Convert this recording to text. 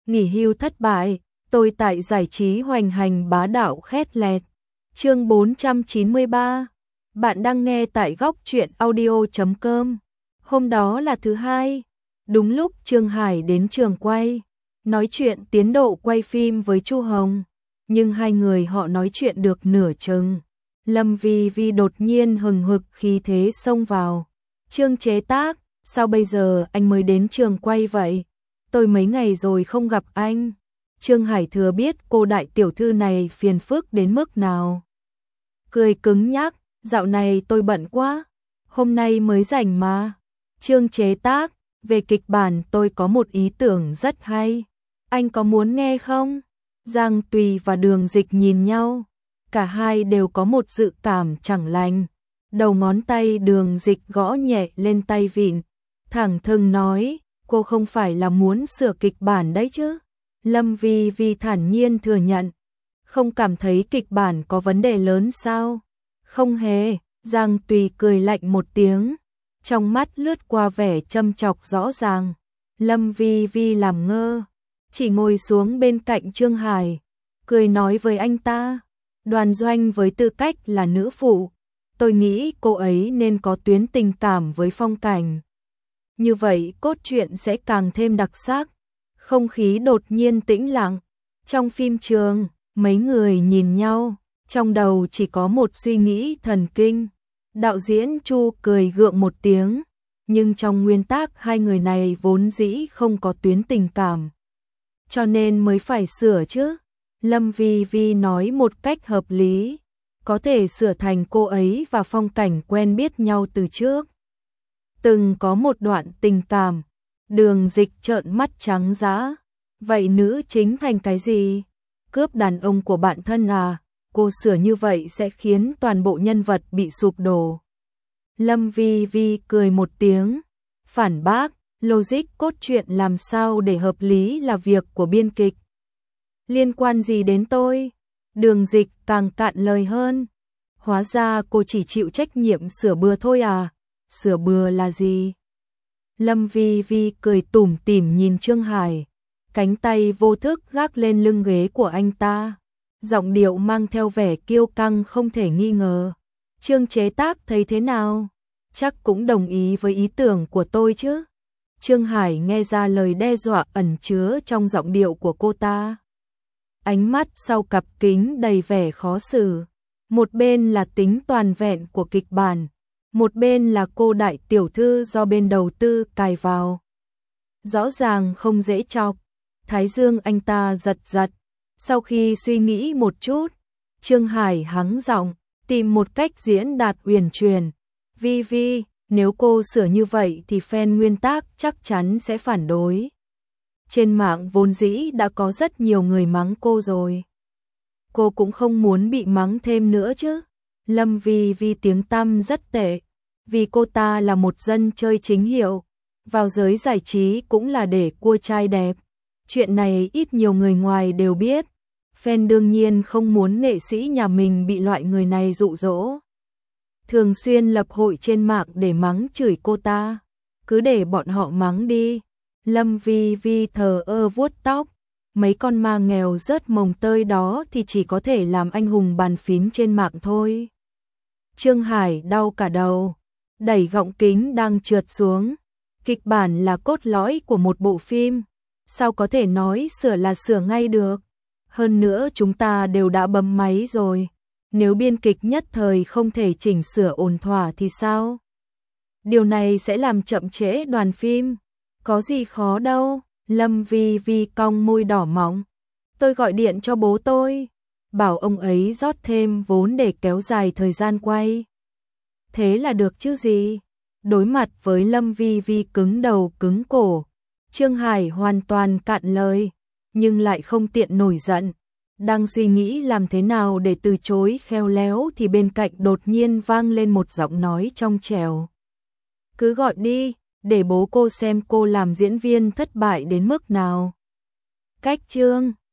nghỉ hưu thất bại, tôi tại giải trí hoành hành bá đạo khét lẹt. Chương 493. Bạn đang nghe tại góc truyện audio.com. Hôm đó là thứ hai, đúng lúc Trương Hải đến trường quay, nói chuyện tiến độ quay phim với Chu Hồng, nhưng hai người họ nói chuyện được nửa chừng, Lâm Vi Vi đột nhiên hừng hực khí thế xông vào. Trương chế tác, sao bây giờ anh mới đến trường quay vậy? Tôi mấy ngày rồi không gặp anh. Trương Hải thừa biết cô đại tiểu thư này phiền phức đến mức nào. Cười cứng nhắc, dạo này tôi bận quá, hôm nay mới rảnh mà. Trương chế tác, về kịch bản tôi có một ý tưởng rất hay, anh có muốn nghe không? Giang Tùy và Đường Dịch nhìn nhau, cả hai đều có một dự cảm chẳng lành. Đầu ngón tay Đường Dịch gõ nhẹ lên tay vịn, thẳng thừng nói, cô không phải là muốn sửa kịch bản đấy chứ? Lâm Vi Vi thản nhiên thừa nhận, không cảm thấy kịch bản có vấn đề lớn sao? Không hề, Giang Tùy cười lạnh một tiếng, trong mắt lướt qua vẻ châm chọc rõ ràng. Lâm Vi Vi làm ngơ, chỉ ngồi xuống bên cạnh Trương Hải, cười nói với anh ta, Đoàn Doanh với tư cách là nữ phụ, tôi nghĩ cô ấy nên có tuyến tình cảm với Phong Cảnh. Như vậy cốt truyện sẽ càng thêm đặc sắc. Không khí đột nhiên tĩnh lặng. Trong phim trường, mấy người nhìn nhau, trong đầu chỉ có một suy nghĩ thần kinh. Đạo diễn Chu cười gượng một tiếng, nhưng trong nguyên tắc hai người này vốn dĩ không có tuyến tình cảm, cho nên mới phải sửa chứ. Lâm Vi Vi nói một cách hợp lý, có thể sửa thành cô ấy và Phong Cảnh quen biết nhau từ trước, từng có một đoạn tình cảm. Đường Dịch trợn mắt trắng dã, vậy nữ chính thành cái gì? Cướp đàn ông của bạn thân à? Cô sửa như vậy sẽ khiến toàn bộ nhân vật bị sụp đổ. Lâm Vi Vi cười một tiếng, phản bác, logic cốt truyện làm sao để hợp lý là việc của biên kịch. Liên quan gì đến tôi? Đường Dịch càng cạn lời hơn, hóa ra cô chỉ chịu trách nhiệm sửa bừa thôi à? Sửa bừa là gì? Lâm Vi Vi cười tủm tỉm nhìn Trương Hải, cánh tay vô thức gác lên lưng ghế của anh ta, giọng điệu mang theo vẻ kiêu căng không thể nghi ngờ. Trương chế tác thấy thế nào? Chắc cũng đồng ý với ý tưởng của tôi chứ? Trương Hải nghe ra lời đe dọa ẩn chứa trong giọng điệu của cô ta. Ánh mắt sau cặp kính đầy vẻ khó xử. Một bên là tính toàn vẹn của kịch bản, một bên là cô đại tiểu thư do bên đầu tư cài vào. Rõ ràng không dễ chọc. Thái dương anh ta giật giật. Sau khi suy nghĩ một chút, Trương Hải hắng giọng, tìm một cách diễn đạt uyển chuyển. Vi Vi, nếu cô sửa như vậy thì fan nguyên tác chắc chắn sẽ phản đối. Trên mạng vốn dĩ đã có rất nhiều người mắng cô rồi. Cô cũng không muốn bị mắng thêm nữa chứ. Lâm Vi Vi tiếng tăm rất tệ, vì cô ta là một dân chơi chính hiệu, vào giới giải trí cũng là để cua trai đẹp. Chuyện này ít nhiều người ngoài đều biết. Fan đương nhiên không muốn nghệ sĩ nhà mình bị loại người này dụ dỗ. Thường xuyên lập hội trên mạng để mắng chửi cô ta. Cứ để bọn họ mắng đi. Lâm Vi Vi thờ ơ vuốt tóc. Mấy con ma nghèo rớt mồng tơi đó thì chỉ có thể làm anh hùng bàn phím trên mạng thôi. Trương Hải đau cả đầu, đẩy gọng kính đang trượt xuống. Kịch bản là cốt lõi của một bộ phim, sao có thể nói sửa là sửa ngay được? Hơn nữa chúng ta đều đã bấm máy rồi, nếu biên kịch nhất thời không thể chỉnh sửa ổn thỏa thì sao? Điều này sẽ làm chậm trễ đoàn phim. Có gì khó đâu. Lâm Vi Vi cong môi đỏ mọng. Tôi gọi điện cho bố tôi, bảo ông ấy rót thêm vốn để kéo dài thời gian quay. Thế là được chứ gì? Đối mặt với Lâm Vi Vi cứng đầu cứng cổ, Trương Hải hoàn toàn cạn lời, nhưng lại không tiện nổi giận. Đang suy nghĩ làm thế nào để từ chối khéo léo thì bên cạnh đột nhiên vang lên một giọng nói trong trẻo. Cứ gọi đi, để bố cô xem cô làm diễn viên thất bại đến mức nào. Cách Trương